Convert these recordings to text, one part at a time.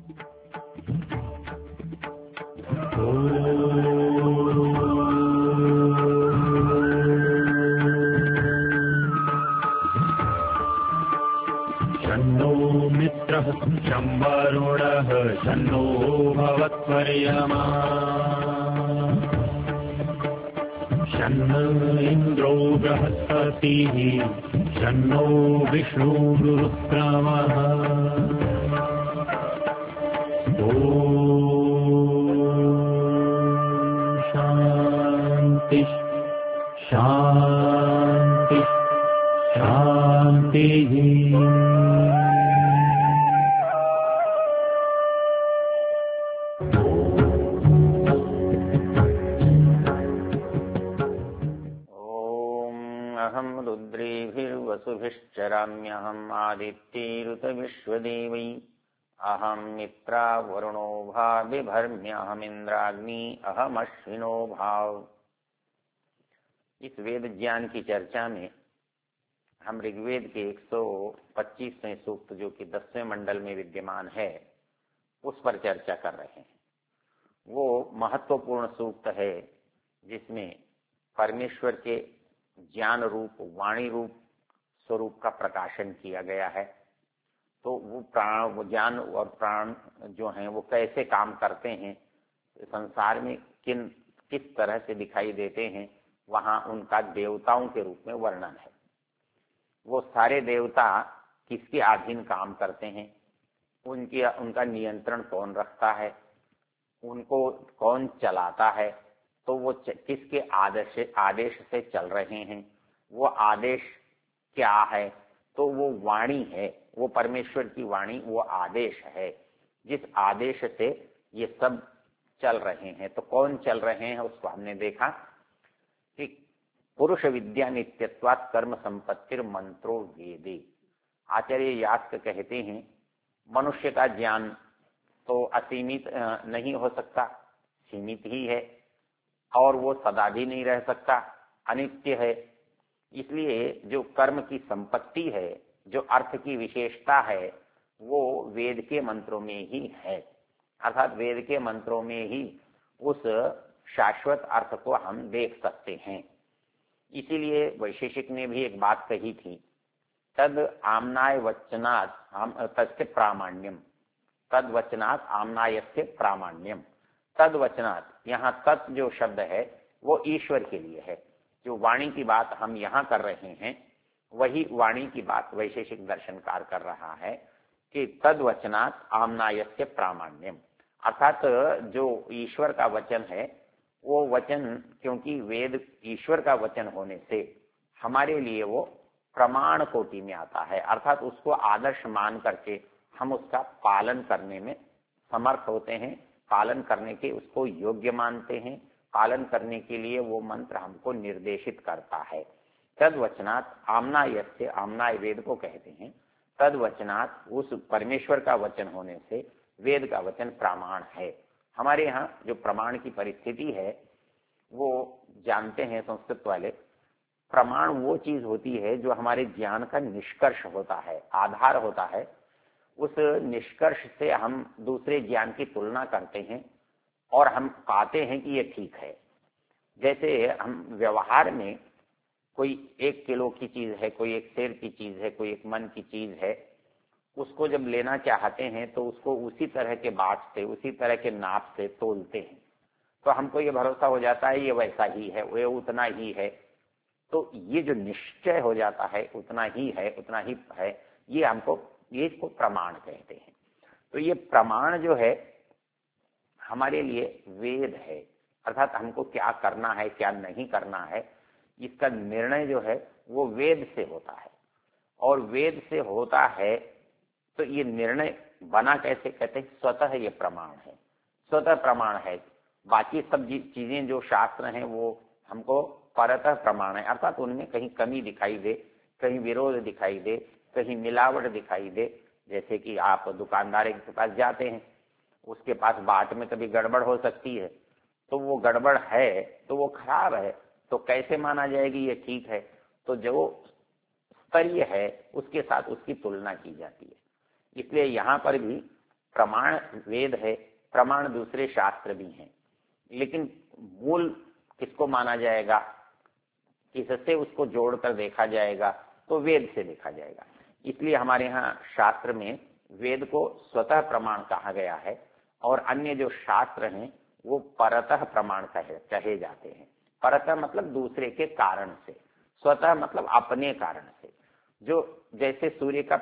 शन्नो मित्रः शं वरुणः शन्नो भवत्वर्यमा शन्न इन्द्रो बृहस्पतिः शन्नो विष्णुरुक्रमः शांति शांति शांति। अहं रुद्रेभिर्वसुभिश्चराम्यहम् आदित्यैरुतविश्वदेवै अहं मित्रा वरुणो भाविभर्म्यहमिन्द्राग्नि अहमश्विनो भाव। इस वेद ज्ञान की चर्चा में हम ऋग्वेद के 125वें सूक्त जो कि 10वें मंडल में विद्यमान है उस पर चर्चा कर रहे हैं। वो महत्वपूर्ण सूक्त है जिसमें परमेश्वर के ज्ञान रूप वाणी रूप स्वरूप का प्रकाशन किया गया है। तो वो प्राण वो ज्ञान और प्राण जो हैं वो कैसे काम करते हैं, संसार में किस तरह से दिखाई देते हैं, वहां उनका देवताओं के रूप में वर्णन है। वो सारे देवता किसके अधीन काम करते हैं, उनका नियंत्रण कौन रखता है, उनको कौन चलाता है, तो वो किसके आदेश से चल रहे हैं, वो आदेश क्या है, तो वो वाणी है, वो परमेश्वर की वाणी, वो आदेश है जिस आदेश से ये सब चल रहे हैं। तो कौन चल रहे हैं उसको हमने देखा कि पुरुष विद्या नित्यत्वात् कर्म संपत्तिर मंत्रो वेदे। आचार्य यास्क कहते हैं मनुष्य का ज्ञान तो असीमित नहीं हो सकता, सीमित ही है, और वो सदा भी नहीं रह सकता, अनित्य है। इसलिए जो कर्म की संपत्ति है, जो अर्थ की विशेषता है, वो वेद के मंत्रों में ही है। अर्थात वेद के मंत्रों में ही उस शाश्वत अर्थ को हम देख सकते हैं। इसीलिए वैशेषिक ने भी एक बात कही थी, तद आमनाय वचनात् तस्य प्रामाण्यम, तद वचनात् आमनायस्य प्रामाण्यम। तद वचनात्, यहाँ तत् जो शब्द है वो ईश्वर के लिए है। जो वाणी की बात हम यहाँ कर रहे हैं वही वाणी की बात वैशेषिक दर्शनकार कर रहा है कि तद वचनात् आमनायस्य प्रामाण्यम। अर्थात जो ईश्वर का वचन है वो वचन, क्योंकि वेद ईश्वर का वचन होने से हमारे लिए वो प्रमाण कोटि में आता है। अर्थात उसको आदर्श मान करके हम उसका पालन करने में समर्थ होते हैं, पालन करने के उसको योग्य मानते हैं, पालन करने के लिए वो मंत्र हमको निर्देशित करता है। तद वचनात् आमनायस्य, आमनाय वेद को कहते हैं, तद वचनात् उस परमेश्वर का वचन होने से वेद का वचन प्रमाण है। हमारे यहाँ जो प्रमाण की परिस्थिति है वो जानते हैं संस्कृत वाले, प्रमाण वो चीज होती है जो हमारे ज्ञान का निष्कर्ष होता है, आधार होता है। उस निष्कर्ष से हम दूसरे ज्ञान की तुलना करते हैं और हम पाते हैं कि ये ठीक है। जैसे हम व्यवहार में कोई 1 किलो की चीज है, कोई 1 सेर की चीज है, कोई 1 मन की चीज है, उसको जब लेना चाहते हैं तो उसको उसी तरह के बाट से, उसी तरह के नाप से तोलते हैं, तो हमको ये भरोसा हो जाता है ये वैसा ही है, वो उतना ही है। तो ये जो निश्चय हो जाता है उतना ही है, उतना ही है, ये हमको, ये इसको प्रमाण कहते हैं। तो ये प्रमाण जो है हमारे लिए वेद है। अर्थात हमको क्या करना है क्या नहीं करना है इसका निर्णय जो है वो वेद से होता है, और वेद से होता है तो ये निर्णय बना कैसे, कहते हैं स्वतः ये प्रमाण है, स्वतः प्रमाण है। बाकी सब चीजें जो शास्त्र हैं वो हमको परतः प्रमाण है। अर्थात उनमें कहीं कमी दिखाई दे, कहीं विरोध दिखाई दे, कहीं मिलावट दिखाई दे। जैसे कि आप दुकानदार के पास जाते हैं, उसके पास बाट में कभी गड़बड़ हो सकती है, तो वो गड़बड़ है तो वो खराब है, तो कैसे माना जाएगी ये ठीक है? तो जो स्तरीय है उसके साथ उसकी तुलना की जाती है। इसलिए यहाँ पर भी प्रमाण वेद है, प्रमाण दूसरे शास्त्र भी हैं, लेकिन मूल किसको माना जाएगा, किससे उसको जोड़कर देखा जाएगा, तो वेद से देखा जाएगा। इसलिए हमारे यहाँ शास्त्र में वेद को स्वतः प्रमाण कहा गया है और अन्य जो शास्त्र हैं वो परतः प्रमाण कहे जाते हैं। परतः मतलब दूसरे के कारण से, स्वतः मतलब अपने कारण से। जो जैसे सूर्य का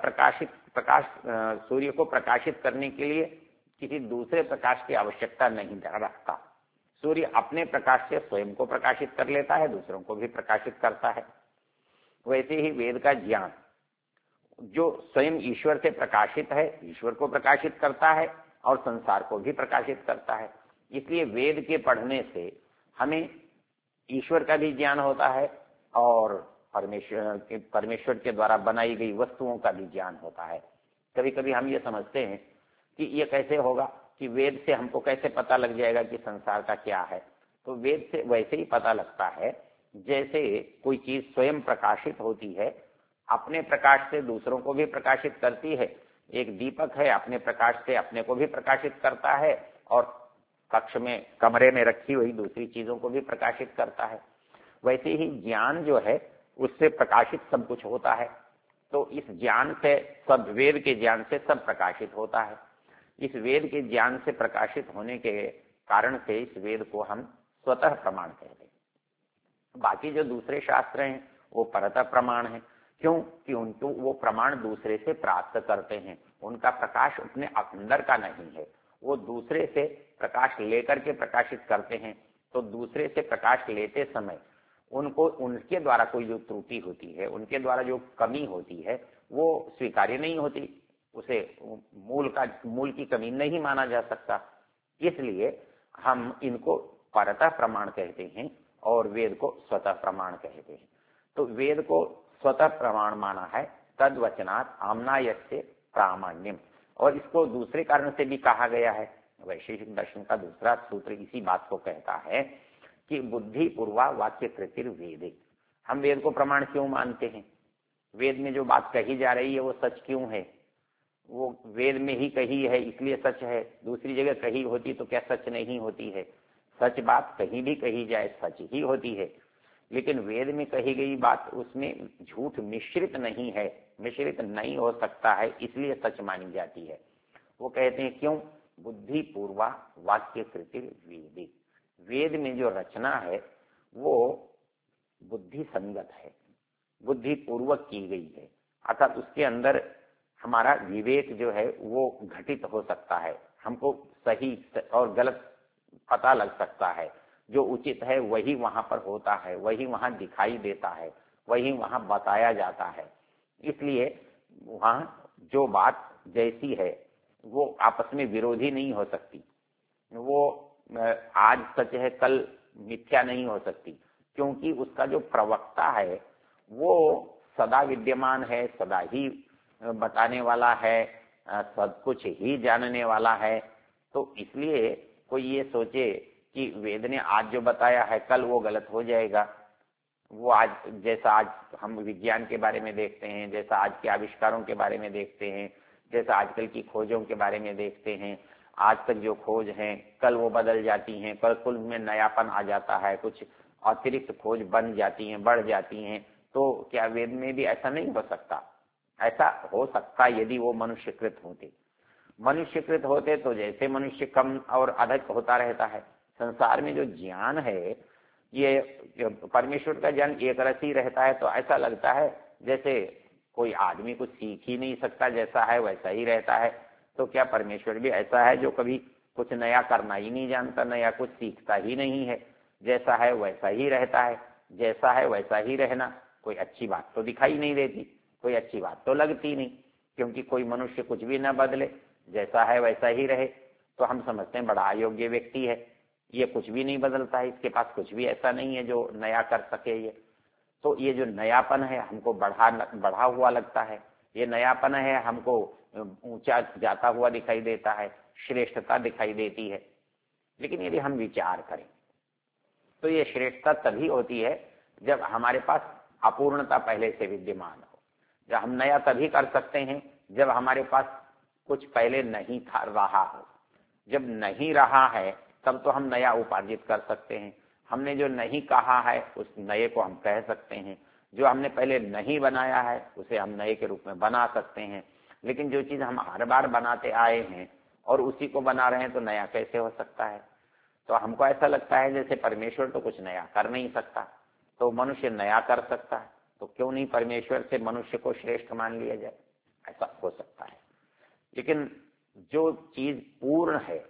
सूर्य को प्रकाशित करने के लिए किसी दूसरे प्रकाश की आवश्यकता नहीं रखता, सूर्य अपने प्रकाश से स्वयं को प्रकाशित कर लेता है, दूसरों को भी प्रकाशित करता है। वैसे ही वेद का ज्ञान जो स्वयं ईश्वर से प्रकाशित है, ईश्वर को प्रकाशित करता है और संसार को भी प्रकाशित करता है। इसलिए वेद के पढ़ने से हमें ईश्वर का भी ज्ञान होता है और परमेश्वर के द्वारा बनाई गई वस्तुओं का भी ज्ञान होता है। कभी कभी हम ये समझते हैं कि ये कैसे होगा कि वेद से हमको कैसे पता लग जाएगा कि संसार का क्या है। तो वेद से वैसे ही पता लगता है जैसे कोई चीज स्वयं प्रकाशित होती है, अपने प्रकाश से दूसरों को भी प्रकाशित करती है। एक दीपक है, अपने प्रकाश से अपने को भी प्रकाशित करता है और कक्ष में, कमरे में रखी हुई दूसरी चीजों को भी प्रकाशित करता है। वैसे ही ज्ञान जो है उससे प्रकाशित सब कुछ होता है। तो इस ज्ञान से सब, वेद के ज्ञान से सब प्रकाशित होता है। इस वेद के ज्ञान से प्रकाशित होने के कारण से इस वेद को हम स्वतः प्रमाण कहते हैं। बाकी जो दूसरे शास्त्र हैं वो परतः प्रमाण है। क्यों? कि उनको वो प्रमाण दूसरे से प्राप्त करते हैं, उनका प्रकाश अपने अंदर का नहीं है, वो दूसरे से प्रकाश लेकर के प्रकाशित करते हैं। तो दूसरे से प्रकाश लेते समय उनको, उनके द्वारा कोई जो त्रुटि होती है, उनके द्वारा जो कमी होती है वो स्वीकार्य नहीं होती, उसे मूल की कमी नहीं माना जा सकता। इसलिए हम इनको परतः प्रमाण कहते हैं और वेद को स्वतः प्रमाण कहते हैं। तो वेद को स्वतः प्रमाण माना है, तद वचनात् आम्नायस्य प्रामाण्यम। और इसको दूसरे कारण से भी कहा गया है। वैशेषिक दर्शन का दूसरा सूत्र इसी बात को कहता है कि बुद्धि पूर्वा वाक्य कृतिर वेदे। हम वेद को प्रमाण क्यों मानते हैं? वेद में जो बात कही जा रही है वो सच क्यों है? वो वेद में ही कही है इसलिए सच है, दूसरी जगह कही होती तो क्या सच नहीं होती है? सच बात कहीं भी कही जाए सच ही होती है, लेकिन वेद में कही गई बात, उसमें झूठ मिश्रित नहीं है, मिश्रित नहीं हो सकता है, इसलिए सच मानी जाती है। वो कहते हैं क्यों? बुद्धि पूर्वा वाक्य कृतिर वेदे। वेद में जो रचना है वो बुद्धि संगत है, बुद्धि पूर्वक की गई है, अर्थात उसके अंदर हमारा विवेक जो है वो घटित हो सकता है, हमको सही और गलत पता लग सकता है। जो उचित है वही वहां पर होता है, वही वहां दिखाई देता है, वही वहां बताया जाता है। इसलिए वहां जो बात जैसी है वो आपस में विरोधी नहीं हो सकती, वो आज सच है कल मिथ्या नहीं हो सकती, क्योंकि उसका जो प्रवक्ता है वो सदा विद्यमान है, सदा ही बताने वाला है, सब कुछ ही जानने वाला है। तो इसलिए कोई ये सोचे कि वेद ने आज जो बताया है कल वो गलत हो जाएगा, वो आज जैसा आज हम विज्ञान के बारे में देखते हैं, जैसा आज के आविष्कारों के बारे में देखते हैं, जैसा आजकल की खोजों के बारे में देखते हैं, आज तक जो खोज हैं कल वो बदल जाती हैं, कल कुल में नयापन आ जाता है, कुछ अतिरिक्त खोज बन जाती हैं, बढ़ जाती हैं। तो क्या वेद में भी ऐसा नहीं हो सकता? ऐसा हो सकता यदि वो मनुष्यकृत होते। मनुष्यकृत होते तो जैसे मनुष्य कम और अधिक होता रहता है। संसार में जो ज्ञान है ये परमेश्वर का ज्ञान एक रस ही रहता है, तो ऐसा लगता है जैसे कोई आदमी कुछ सीख ही नहीं सकता, जैसा है वैसा ही रहता है। तो क्या परमेश्वर भी ऐसा है जो कभी कुछ नया करना ही नहीं जानता, नया कुछ सीखता ही नहीं है, जैसा है वैसा ही रहता है, जैसा है वैसा ही रहना? कोई अच्छी बात तो दिखाई नहीं देती, कोई अच्छी बात तो लगती नहीं, क्योंकि कोई मनुष्य कुछ भी न बदले, जैसा है वैसा ही रहे। तो हम समझते हैं बड़ा अयोग्य व्यक्ति है, ये कुछ भी नहीं बदलता है, इसके पास कुछ भी ऐसा नहीं है जो नया कर सके। ये तो ये जो नयापन है हमको बढ़ा हुआ लगता है, ये नयापन है हमको ऊंचा जाता हुआ दिखाई देता है, श्रेष्ठता दिखाई देती है। लेकिन यदि हम विचार करें तो ये श्रेष्ठता तभी होती है जब हमारे पास अपूर्णता पहले से विद्यमान हो। जब हम नया तभी कर सकते हैं जब हमारे पास कुछ पहले नहीं था रहा हो। जब नहीं रहा है तब तो हम नया उपार्जित कर सकते हैं। हमने जो नहीं कहा है उस नए को हम कह सकते हैं। जो हमने पहले नहीं बनाया है उसे हम नए के रूप में बना सकते हैं। लेकिन जो चीज हम हर बार बनाते आए हैं और उसी को बना रहे हैं तो नया कैसे हो सकता है। तो हमको ऐसा लगता है जैसे परमेश्वर तो कुछ नया कर नहीं सकता, तो मनुष्य नया कर सकता है, तो क्यों नहीं परमेश्वर से मनुष्य को श्रेष्ठ मान लिया जाए। ऐसा हो सकता है। लेकिन जो चीज पूर्ण है,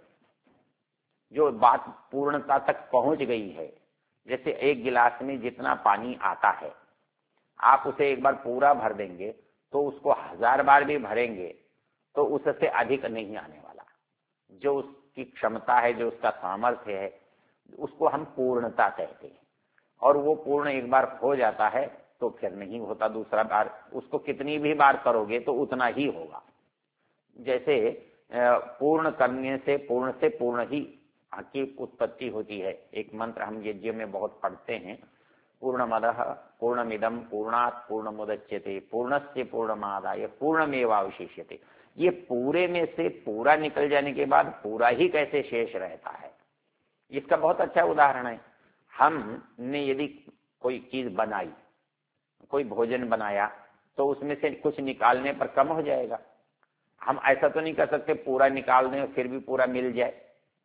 जो बात पूर्णता तक पहुंच गई है, जैसे एक गिलास में जितना पानी आता है आप उसे एक बार पूरा भर देंगे तो उसको 1000 बार भी भरेंगे तो उससे अधिक नहीं आने वाला। जो उसकी क्षमता है, जो उसका सामर्थ्य है, उसको हम पूर्णता कहते हैं। और वो पूर्ण एक बार हो जाता है तो फिर नहीं होता दूसरा बार। उसको कितनी भी बार करोगे तो उतना ही होगा। जैसे पूर्ण करने से पूर्ण ही की उत्पत्ति होती है। एक मंत्र हम यज्ञ में बहुत पढ़ते हैं, पूर्णमदः पूर्णमिदं पूर्णात् पूर्णमुदच्यते पूर्णस्य पूर्णमादाय पूर्णमेवावशिष्यते। ये पूरे में से पूरा निकल जाने के बाद पूरा ही कैसे शेष रहता है, इसका बहुत अच्छा उदाहरण है। हमने यदि कोई चीज बनाई, कोई भोजन बनाया, तो उसमें से कुछ निकालने पर कम हो जाएगा। हम ऐसा तो नहीं कर सकते पूरा निकाल दें फिर भी पूरा मिल जाए।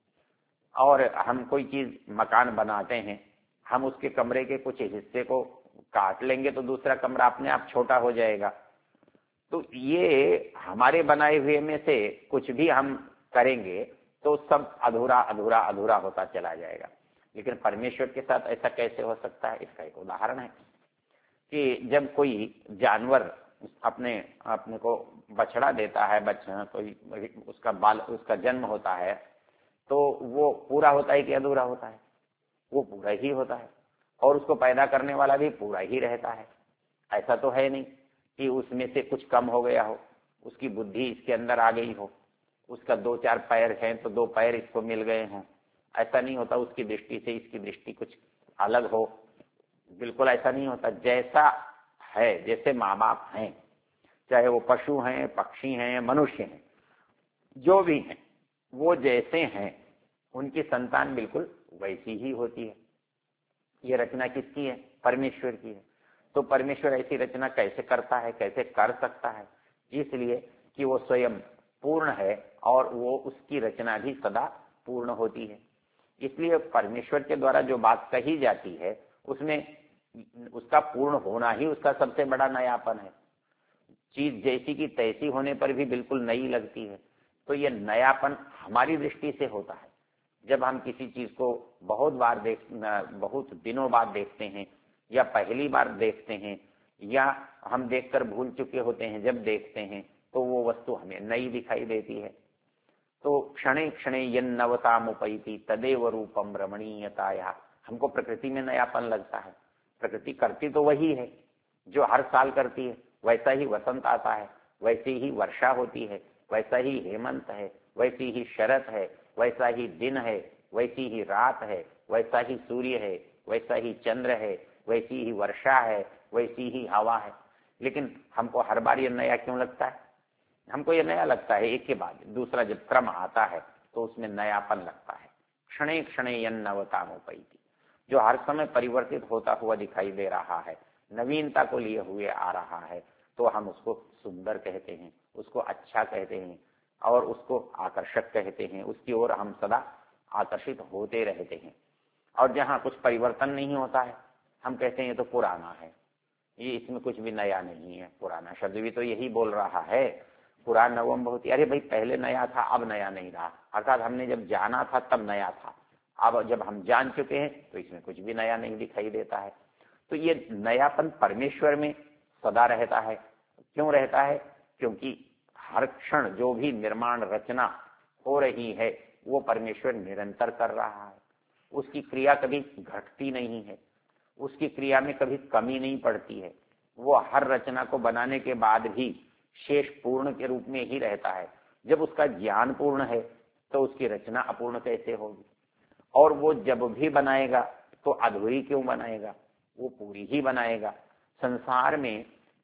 और हम कोई चीज मकान बनाते हैं, हम उसके कमरे के कुछ हिस्से को काट लेंगे तो दूसरा कमरा अपने आप छोटा हो जाएगा। तो ये हमारे बनाए हुए में से कुछ भी हम करेंगे तो सब अधूरा अधूरा अधूरा होता चला जाएगा। लेकिन परमेश्वर के साथ ऐसा कैसे हो सकता है, इसका एक उदाहरण है कि जब कोई जानवर अपने को बछड़ा देता है, बच्चा कोई उसका जन्म होता है, तो वो पूरा होता है कि अधूरा होता है? वो पूरा ही होता है। और उसको पैदा करने वाला भी पूरा ही रहता है। ऐसा तो है नहीं कि उसमें से कुछ कम हो गया हो, उसकी बुद्धि इसके अंदर आ गई हो, उसका 2-4 पैर हैं तो 2 पैर इसको मिल गए हों। ऐसा नहीं होता। उसकी दृष्टि से इसकी दृष्टि कुछ अलग हो, बिल्कुल ऐसा नहीं होता। जैसा है, जैसे माँ बाप हैं, चाहे वो पशु हैं, पक्षी हैं, मनुष्य हैं, जो भी हैं, वो जैसे हैं उनकी संतान बिल्कुल वैसी ही होती है। ये रचना किसकी है? परमेश्वर की है। तो परमेश्वर ऐसी रचना कैसे करता है, कैसे कर सकता है? इसलिए कि वो स्वयं पूर्ण है और वो उसकी रचना भी सदा पूर्ण होती है। इसलिए परमेश्वर के द्वारा जो बात कही जाती है उसमें उसका पूर्ण होना ही उसका सबसे बड़ा नयापन है। चीज जैसी की तैसी होने पर भी बिल्कुल नई लगती है। तो ये नयापन हमारी दृष्टि से होता है। जब हम किसी चीज को बहुत दिनों बाद देखते हैं, या पहली बार देखते हैं, या हम देखकर भूल चुके होते हैं, जब देखते हैं तो वो वस्तु हमें नई दिखाई देती है। तो क्षणे क्षणे यन्नवतामुपैति तदेव रूपम रमणीयताया। हमको प्रकृति में नयापन लगता है। प्रकृति करती तो वही है जो हर साल करती है। वैसा ही वसंत आता है, वैसी ही वर्षा होती है, वैसा ही हेमंत है, वैसी ही शरत है, वैसा ही दिन है, वैसी ही रात है, वैसा ही सूर्य है, वैसा ही चंद्र है, वैसी ही वर्षा है, वैसी ही हवा है। लेकिन हमको हर बार ये नया क्यों लगता है? हमको ये नया लगता है एक के बाद दूसरा जब क्रम आता है तो उसमें नयापन लगता है। क्षणे क्षणे यन्नवतामुपैति, जो हर समय परिवर्तित होता हुआ दिखाई दे रहा है, नवीनता को लिए हुए आ रहा है, तो हम उसको सुंदर कहते हैं, उसको अच्छा कहते हैं और उसको आकर्षक कहते हैं। उसकी ओर हम सदा आकर्षित होते रहते हैं। और जहाँ कुछ परिवर्तन नहीं होता है हम कहते हैं ये तो पुराना है, ये इसमें कुछ भी नया नहीं है। पुराना शब्द भी तो यही बोल रहा है, पुराना नवम बहुत। अरे भाई पहले नया था अब नया नहीं रहा, अर्थात हमने जब जाना था तब नया था, अब जब हम जान चुके हैं तो इसमें कुछ भी नया नहीं दिखाई देता है। तो ये नयापन परमेश्वर में सदा रहता है। क्यों रहता है? क्योंकि हर क्षण जो भी निर्माण रचना हो रही है वो परमेश्वर निरंतर कर रहा है। उसकी क्रिया कभी घटती नहीं है, उसकी क्रिया में कभी कमी नहीं पड़ती है। वो हर रचना को बनाने के बाद भी शेष पूर्ण के रूप में ही रहता है। जब उसका ज्ञान पूर्ण है तो उसकी रचना अपूर्ण कैसे होगी? और वो जब भी बनाएगा तो अधूरी क्यों बनाएगा? वो पूरी ही बनाएगा। संसार में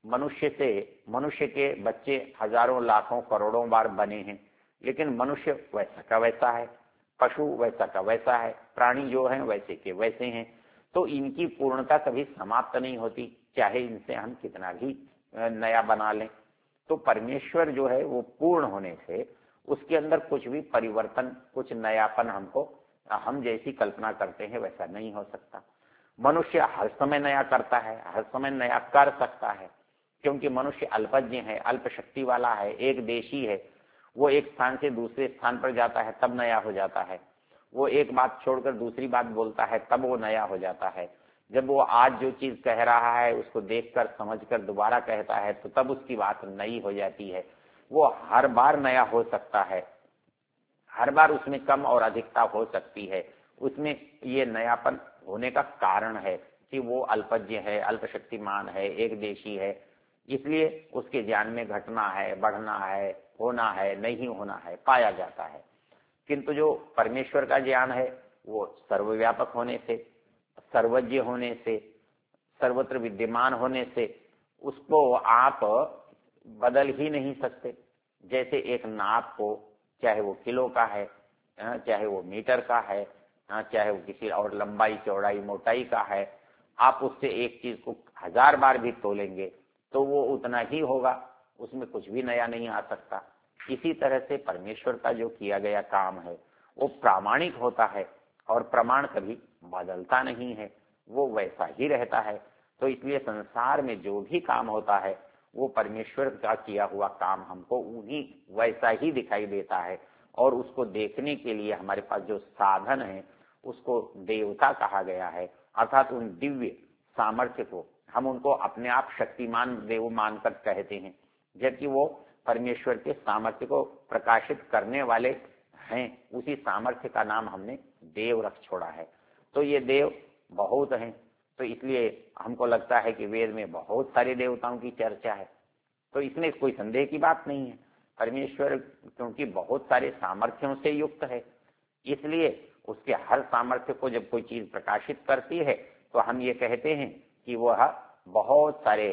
मनुष्य के बच्चे हजारों लाखों करोड़ों बार बने हैं, लेकिन मनुष्य वैसा का वैसा है, पशु वैसा का वैसा है, प्राणी जो हैं वैसे के वैसे हैं। तो इनकी पूर्णता कभी समाप्त नहीं होती, चाहे इनसे हम कितना भी नया बना लें। तो परमेश्वर जो है वो पूर्ण होने से उसके अंदर कुछ भी परिवर्तन, कुछ नयापन हम जैसी कल्पना करते हैं वैसा नहीं हो सकता। मनुष्य हर समय नया करता है, हर समय नया कर सकता है, क्योंकि मनुष्य अल्पज्ञ है, अल्प शक्ति वाला है, एक देशी है। वो एक स्थान से दूसरे स्थान पर जाता है तब नया हो जाता है। वो एक बात छोड़कर दूसरी बात बोलता है तब वो नया हो जाता है। जब वो आज जो चीज कह रहा है उसको देखकर समझकर दोबारा कहता है तो तब उसकी बात नई हो जाती है। वो हर बार नया हो सकता है, हर बार उसमें कम और अधिकता हो सकती है। उसमें ये नयापन होने का कारण है कि वो अल्पज्ञ है, अल्पशक्तिमान है, एक देशी है, इसलिए उसके ज्ञान में घटना है, बढ़ना है, होना है, नहीं होना है पाया जाता है। किंतु जो परमेश्वर का ज्ञान है वो सर्वव्यापक होने से, सर्वज्ञ होने से, सर्वत्र विद्यमान होने से उसको आप बदल ही नहीं सकते। जैसे एक नाप को, चाहे वो किलो का है, चाहे वो मीटर का है, चाहे वो किसी और लंबाई चौड़ाई मोटाई का है, आप उससे एक चीज को 1000 बार भी तोलेंगे तो वो उतना ही होगा, उसमें कुछ भी नया नहीं आ सकता। इसी तरह से परमेश्वर का जो किया गया काम है वो प्रामाणिक होता है और प्रमाण कभी बदलता नहीं है, वो वैसा ही रहता है। तो इसलिए संसार में जो भी काम होता है वो परमेश्वर का किया हुआ काम हमको उन्हीं वैसा ही दिखाई देता है। और उसको देखने के लिए हमारे पास जो साधन है उसको देवता कहा गया है, अर्थात उन दिव्य सामर्थ्य को हम उनको अपने आप शक्तिमान देव मानकर कहते हैं, जबकि वो परमेश्वर के सामर्थ्य को प्रकाशित करने वाले हैं। उसी सामर्थ्य का नाम हमने देव रख छोड़ा है। तो ये देव बहुत हैं, तो इसलिए हमको लगता है कि वेद में बहुत सारे देवताओं की चर्चा है, तो इसमें कोई संदेह की बात नहीं है। परमेश्वर क्योंकि बहुत सारे सामर्थ्यों से युक्त है, इसलिए उसके हर सामर्थ्य को जब कोई चीज प्रकाशित करती है तो हम ये कहते हैं कि वह बहुत सारे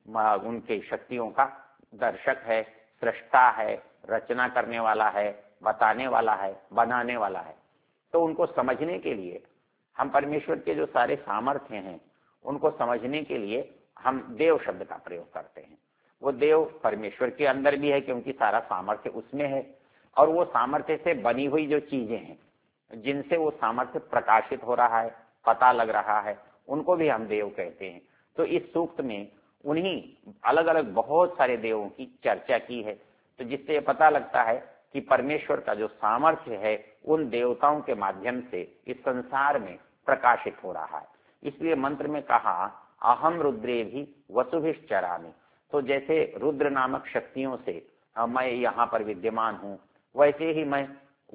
उनके शक्तियों का दर्शक है, सृष्टा है, रचना करने वाला है, बताने वाला है, बनाने वाला है। तो उनको समझने के लिए हम परमेश्वर के जो सारे सामर्थ्य हैं उनको समझने के लिए हम देव शब्द का प्रयोग करते हैं। वो देव परमेश्वर के अंदर भी है क्योंकि सारा सामर्थ्य उसमें है, और वो सामर्थ्य से बनी हुई जो चीजें हैं जिनसे वो सामर्थ्य प्रकाशित हो रहा है, पता लग रहा है, उनको भी हम देव कहते हैं। तो इस सूक्त में उन्हीं अलग अलग बहुत सारे देवों की चर्चा की है, तो जिससे ये पता लगता है कि परमेश्वर का जो सामर्थ्य है उन देवताओं के माध्यम से इस संसार में प्रकाशित हो रहा है। इसलिए मंत्र में कहा अहम रुद्रे भी वसुभिश्चरामि। तो जैसे रुद्र नामक शक्तियों से मैं यहाँ पर विद्यमान हूँ, वैसे ही मैं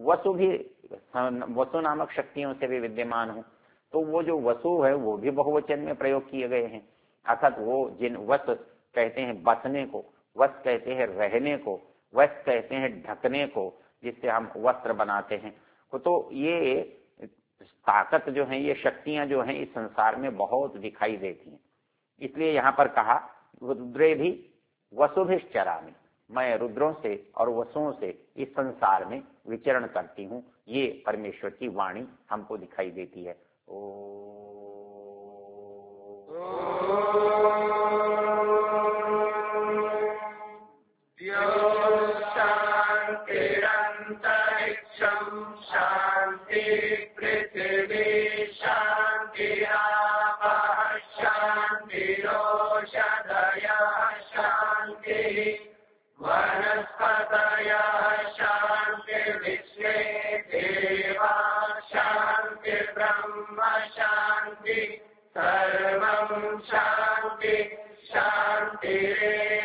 वसु नामक शक्तियों से भी विद्यमान हूँ। तो वो जो वसु है वो भी बहुवचन में प्रयोग किए गए हैं, अर्थात वो जिन वस कहते हैं बसने को, वस कहते हैं रहने को, वस कहते हैं ढकने को, जिससे हम वस्त्र बनाते हैं। तो ये ताकत जो है, ये शक्तियां जो हैं इस संसार में बहुत दिखाई देती हैं। इसलिए यहाँ पर कहा रुद्रे भी वसुभिश्चरामि, मैं रुद्रों से और वसुओं से इस संसार में विचरण करती हूँ। ये परमेश्वर की वाणी हमको दिखाई देती है। शांति पृथ्वी शांति शांतिरोषधय शांति वनस्पतयः शांति विश्वे देवा शांति ब्रह्म शांति सर्वं शांति शांतिरेव।